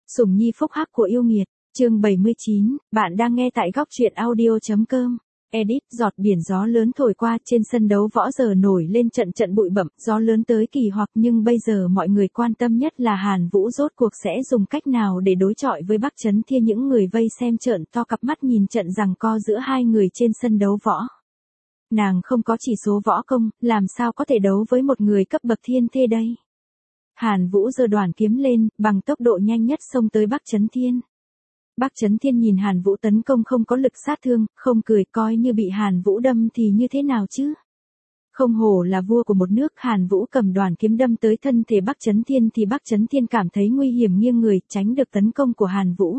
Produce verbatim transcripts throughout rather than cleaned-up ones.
Sủng nhi phúc hắc của yêu nghiệt, chương bảy mươi chín, bạn đang nghe tại góc truyện audio.com. Edit, giọt biển gió lớn thổi qua trên sân đấu võ giờ nổi lên trận trận bụi bặm, gió lớn tới kỳ hoặc nhưng bây giờ mọi người quan tâm nhất là Hàn Vũ rốt cuộc sẽ dùng cách nào để đối chọi với Bắc Chấn Thiên. Những người vây xem trợn to cặp mắt nhìn trận giằng co giữa hai người trên sân đấu võ. Nàng không có chỉ số võ công, làm sao có thể đấu với một người cấp bậc thiên thê đây? Hàn Vũ giơ đoản kiếm lên, bằng tốc độ nhanh nhất xông tới Bắc Chấn Thiên. Bắc Chấn Thiên nhìn Hàn Vũ tấn công không có lực sát thương, không cười, coi như bị Hàn Vũ đâm thì như thế nào chứ? Không hổ là vua của một nước. Hàn Vũ cầm đoản kiếm đâm tới thân thể Bắc Chấn Thiên thì Bắc Chấn Thiên cảm thấy nguy hiểm, nghiêng người, tránh được tấn công của Hàn Vũ.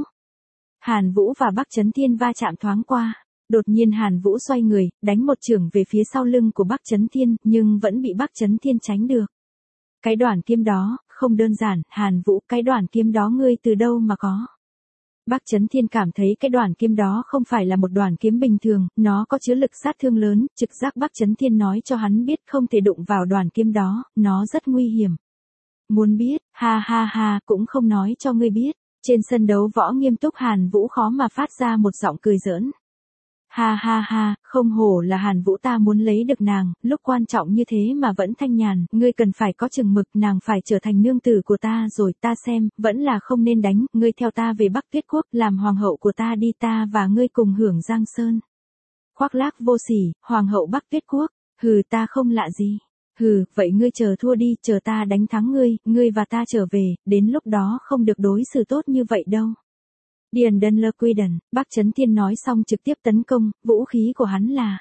Hàn Vũ và Bắc Chấn Thiên va chạm thoáng qua. Đột nhiên Hàn Vũ xoay người, đánh một chưởng về phía sau lưng của Bắc Chấn Thiên, nhưng vẫn bị Bắc Chấn Thiên tránh được. Cái đoản kiếm đó, không đơn giản, Hàn Vũ, cái đoản kiếm đó ngươi từ đâu mà có? Bắc Chấn Thiên cảm thấy cái đoản kiếm đó không phải là một đoản kiếm bình thường, nó có chứa lực sát thương lớn, trực giác Bắc Chấn Thiên nói cho hắn biết không thể đụng vào đoản kiếm đó, nó rất nguy hiểm. Muốn biết, ha ha ha, cũng không nói cho ngươi biết. Trên sân đấu võ nghiêm túc, Hàn Vũ khó mà phát ra một giọng cười giỡn. Ha ha ha, không hổ là Hàn Vũ, ta muốn lấy được nàng, lúc quan trọng như thế mà vẫn thanh nhàn, ngươi cần phải có chừng mực, nàng phải trở thành nương tử của ta rồi, ta xem, vẫn là không nên đánh, ngươi theo ta về Bắc Tuyết Quốc, làm hoàng hậu của ta đi, ta và ngươi cùng hưởng Giang Sơn. Khoác lác vô sỉ, hoàng hậu Bắc Tuyết Quốc, hừ, ta không lạ gì. Hừ, vậy ngươi chờ thua đi, chờ ta đánh thắng ngươi, ngươi và ta trở về, đến lúc đó không được đối xử tốt như vậy đâu. Điền Đơn Lơ Quy Đần, Bắc Chấn Thiên nói xong trực tiếp tấn công, vũ khí của hắn là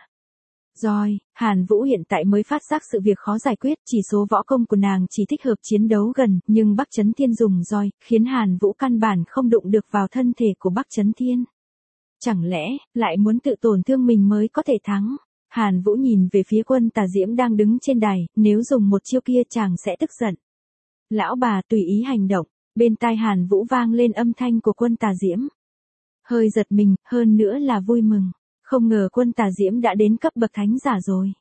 roi. Hàn Vũ hiện tại mới phát giác sự việc khó giải quyết, chỉ số võ công của nàng chỉ thích hợp chiến đấu gần, nhưng Bắc Chấn Thiên dùng roi, khiến Hàn Vũ căn bản không đụng được vào thân thể của Bắc Chấn Thiên. Chẳng lẽ, lại muốn tự tổn thương mình mới có thể thắng? Hàn Vũ nhìn về phía Quân Tà Diễm đang đứng trên đài, nếu dùng một chiêu kia chàng sẽ tức giận. Lão bà tùy ý hành động. Bên tai Hàn Vũ vang lên âm thanh của Quân Tà Diễm. Hơi giật mình, hơn nữa là vui mừng. Không ngờ Quân Tà Diễm đã đến cấp bậc thánh giả rồi.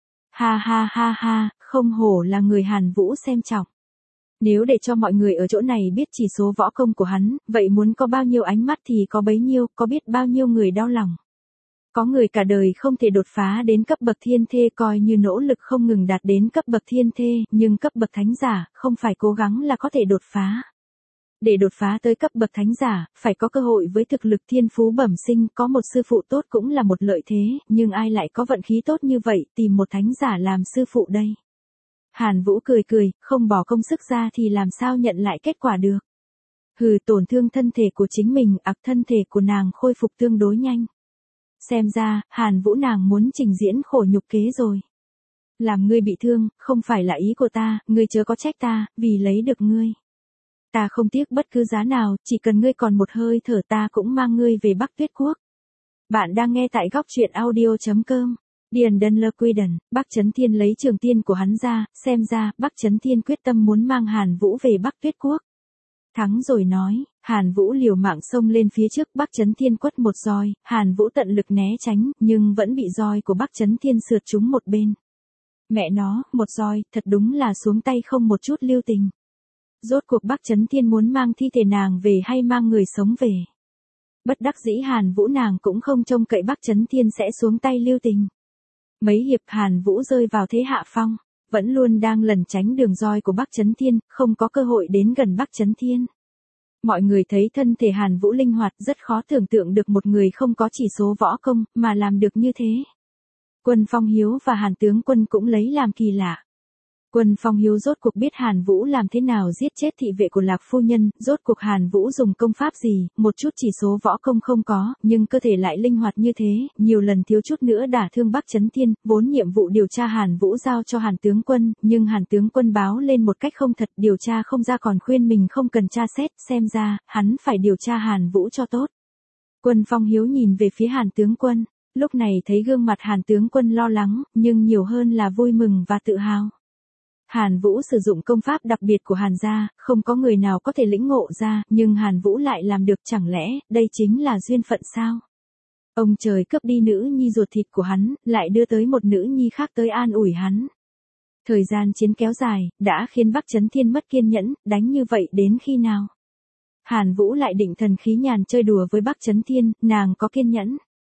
Ha ha ha ha, không hổ là người Hàn Vũ xem trọng. Nếu để cho mọi người ở chỗ này biết chỉ số võ công của hắn, vậy muốn có bao nhiêu ánh mắt thì có bấy nhiêu, có biết bao nhiêu người đau lòng. Có người cả đời không thể đột phá đến cấp bậc thiên thê, coi như nỗ lực không ngừng đạt đến cấp bậc thiên thê, nhưng cấp bậc thánh giả, không phải cố gắng là có thể đột phá. Để đột phá tới cấp bậc thánh giả, phải có cơ hội với thực lực thiên phú bẩm sinh, có một sư phụ tốt cũng là một lợi thế, nhưng ai lại có vận khí tốt như vậy, tìm một thánh giả làm sư phụ đây. Hàn Vũ cười cười, không bỏ công sức ra thì làm sao nhận lại kết quả được. Hừ, tổn thương thân thể của chính mình, ặc thân thể của nàng khôi phục tương đối nhanh. Xem ra, Hàn Vũ nàng muốn trình diễn khổ nhục kế rồi. Làm ngươi bị thương, không phải là ý của ta, ngươi chớ có trách ta, vì lấy được ngươi. Ta không tiếc bất cứ giá nào, chỉ cần ngươi còn một hơi thở ta cũng mang ngươi về Bắc Tuyết Quốc. Bạn đang nghe tại góc truyện audio.com. Điền Đơn Lơ Quy Đần, Bắc Chấn Thiên lấy trường tiên của hắn ra, xem ra, Bắc Chấn Thiên quyết tâm muốn mang Hàn Vũ về Bắc Tuyết Quốc. Thắng rồi nói, Hàn Vũ liều mạng xông lên phía trước, Bắc Chấn Thiên quất một roi, Hàn Vũ tận lực né tránh, nhưng vẫn bị roi của Bắc Chấn Thiên sượt trúng một bên. Mẹ nó, một roi, thật đúng là xuống tay không một chút lưu tình. Rốt cuộc Bắc Chấn Thiên muốn mang thi thể nàng về hay mang người sống về? Bất đắc dĩ Hàn Vũ nàng cũng không trông cậy Bắc Chấn Thiên sẽ xuống tay lưu tình. Mấy hiệp Hàn Vũ rơi vào thế hạ phong, vẫn luôn đang lẩn tránh đường roi của Bắc Chấn Thiên, không có cơ hội đến gần Bắc Chấn Thiên. Mọi người thấy thân thể Hàn Vũ linh hoạt, rất khó tưởng tượng được một người không có chỉ số võ công, mà làm được như thế. Quân Phong Hiếu và Hàn Tướng Quân cũng lấy làm kỳ lạ. Quân Phong Hiếu rốt cuộc biết Hàn Vũ làm thế nào giết chết thị vệ của Lạc phu nhân, rốt cuộc Hàn Vũ dùng công pháp gì, một chút chỉ số võ công không có, nhưng cơ thể lại linh hoạt như thế, nhiều lần thiếu chút nữa đả thương Bắc Chấn Thiên, vốn nhiệm vụ điều tra Hàn Vũ giao cho Hàn Tướng Quân, nhưng Hàn Tướng Quân báo lên một cách không thật, điều tra không ra còn khuyên mình không cần tra xét, xem ra, hắn phải điều tra Hàn Vũ cho tốt. Quân Phong Hiếu nhìn về phía Hàn Tướng Quân, lúc này thấy gương mặt Hàn Tướng Quân lo lắng, nhưng nhiều hơn là vui mừng và tự hào. Hàn Vũ sử dụng công pháp đặc biệt của Hàn gia, không có người nào có thể lĩnh ngộ ra, nhưng Hàn Vũ lại làm được, chẳng lẽ, đây chính là duyên phận sao? Ông trời cướp đi nữ nhi ruột thịt của hắn, lại đưa tới một nữ nhi khác tới an ủi hắn. Thời gian chiến kéo dài, đã khiến Bắc Chấn Thiên mất kiên nhẫn, đánh như vậy đến khi nào? Hàn Vũ lại định thần khí nhàn chơi đùa với Bắc Chấn Thiên, nàng có kiên nhẫn.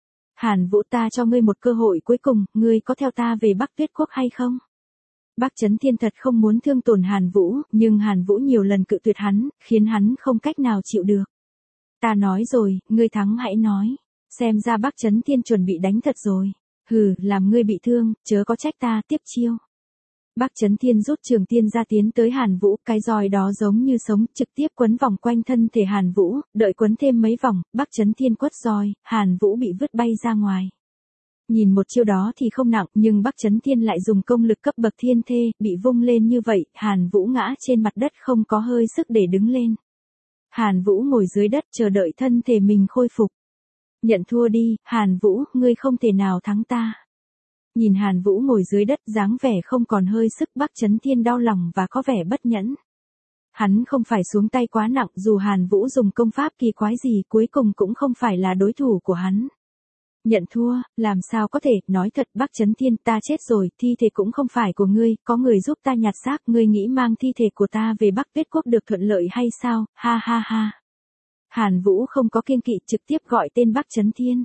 Hàn Vũ, ta cho ngươi một cơ hội cuối cùng, ngươi có theo ta về Bắc Tuyết Quốc hay không? Bắc Chấn Thiên thật không muốn thương tổn Hàn Vũ, nhưng Hàn Vũ nhiều lần cự tuyệt hắn, khiến hắn không cách nào chịu được. Ta nói rồi, ngươi thắng hãy nói. Xem ra Bắc Chấn Thiên chuẩn bị đánh thật rồi. Hừ, làm ngươi bị thương, chớ có trách ta, tiếp chiêu. Bắc Chấn Thiên rút trường tiên ra tiến tới Hàn Vũ, cái roi đó giống như sống, trực tiếp quấn vòng quanh thân thể Hàn Vũ, đợi quấn thêm mấy vòng, Bắc Chấn Thiên quất roi, Hàn Vũ bị vứt bay ra ngoài. Nhìn một chiêu đó thì không nặng, nhưng Bắc Chấn Thiên lại dùng công lực cấp bậc thiên thê, bị vung lên như vậy, Hàn Vũ ngã trên mặt đất không có hơi sức để đứng lên. Hàn Vũ ngồi dưới đất chờ đợi thân thể mình khôi phục. Nhận thua đi, Hàn Vũ, ngươi không thể nào thắng ta. Nhìn Hàn Vũ ngồi dưới đất dáng vẻ không còn hơi sức, Bắc Chấn Thiên đau lòng và có vẻ bất nhẫn. Hắn không phải xuống tay quá nặng, dù Hàn Vũ dùng công pháp kỳ quái gì cuối cùng cũng không phải là đối thủ của hắn. Nhận thua, làm sao có thể, nói thật Bắc Chấn Thiên, ta chết rồi, thi thể cũng không phải của ngươi, có người giúp ta nhặt xác, ngươi nghĩ mang thi thể của ta về Bắc Tuyết Quốc được thuận lợi hay sao, ha ha ha. Hàn Vũ không có kiêng kỵ trực tiếp gọi tên Bắc Chấn Thiên.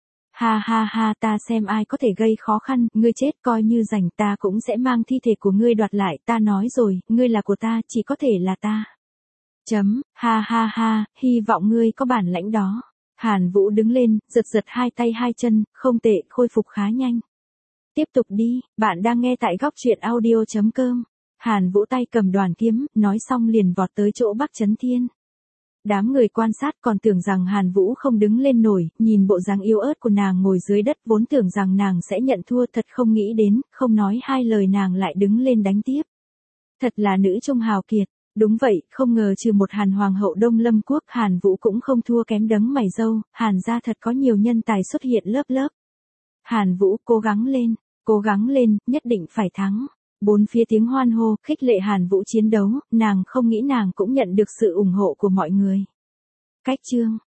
Ha ha ha, ta xem ai có thể gây khó khăn, ngươi chết coi như rảnh, ta cũng sẽ mang thi thể của ngươi đoạt lại, ta nói rồi, ngươi là của ta, chỉ có thể là ta. Chấm, ha ha ha, hy vọng ngươi có bản lãnh đó. Hàn Vũ đứng lên, giật giật hai tay hai chân, không tệ, khôi phục khá nhanh. Tiếp tục đi, bạn đang nghe tại góc truyện audio chấm com. Hàn Vũ tay cầm đoàn kiếm, nói xong liền vọt tới chỗ Bắc Chấn Thiên. Đám người quan sát còn tưởng rằng Hàn Vũ không đứng lên nổi, nhìn bộ dáng yếu ớt của nàng ngồi dưới đất vốn tưởng rằng nàng sẽ nhận thua, thật không nghĩ đến, không nói hai lời nàng lại đứng lên đánh tiếp. Thật là nữ trung hào kiệt. Đúng vậy, không ngờ trừ một Hàn Hoàng hậu Đông Lâm Quốc, Hàn Vũ cũng không thua kém đấng mày râu, Hàn gia thật có nhiều nhân tài xuất hiện lớp lớp. Hàn Vũ, cố gắng lên, cố gắng lên, nhất định phải thắng. Bốn phía tiếng hoan hô, khích lệ Hàn Vũ chiến đấu, nàng không nghĩ nàng cũng nhận được sự ủng hộ của mọi người. Cách chương